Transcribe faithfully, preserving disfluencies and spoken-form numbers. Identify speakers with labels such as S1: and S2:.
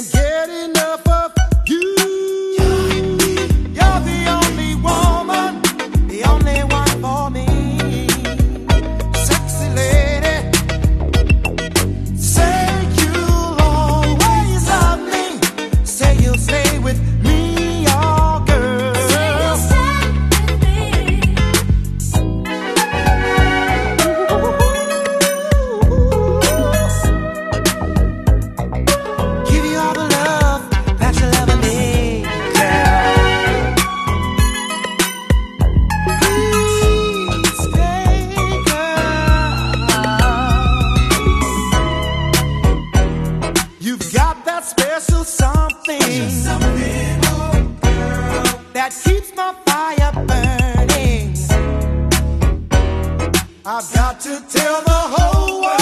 S1: can't get enough of you. You're the only woman, the only one for me. Sexy lady, say you'll always love me. Say you'll stay with me, oh girl. Say you'll stay with me. Give you all the love that you'll ever need, girl. Please stay, girl. You've got that special something, something, oh girl, that keeps my fire burning. I've got to tell the whole world.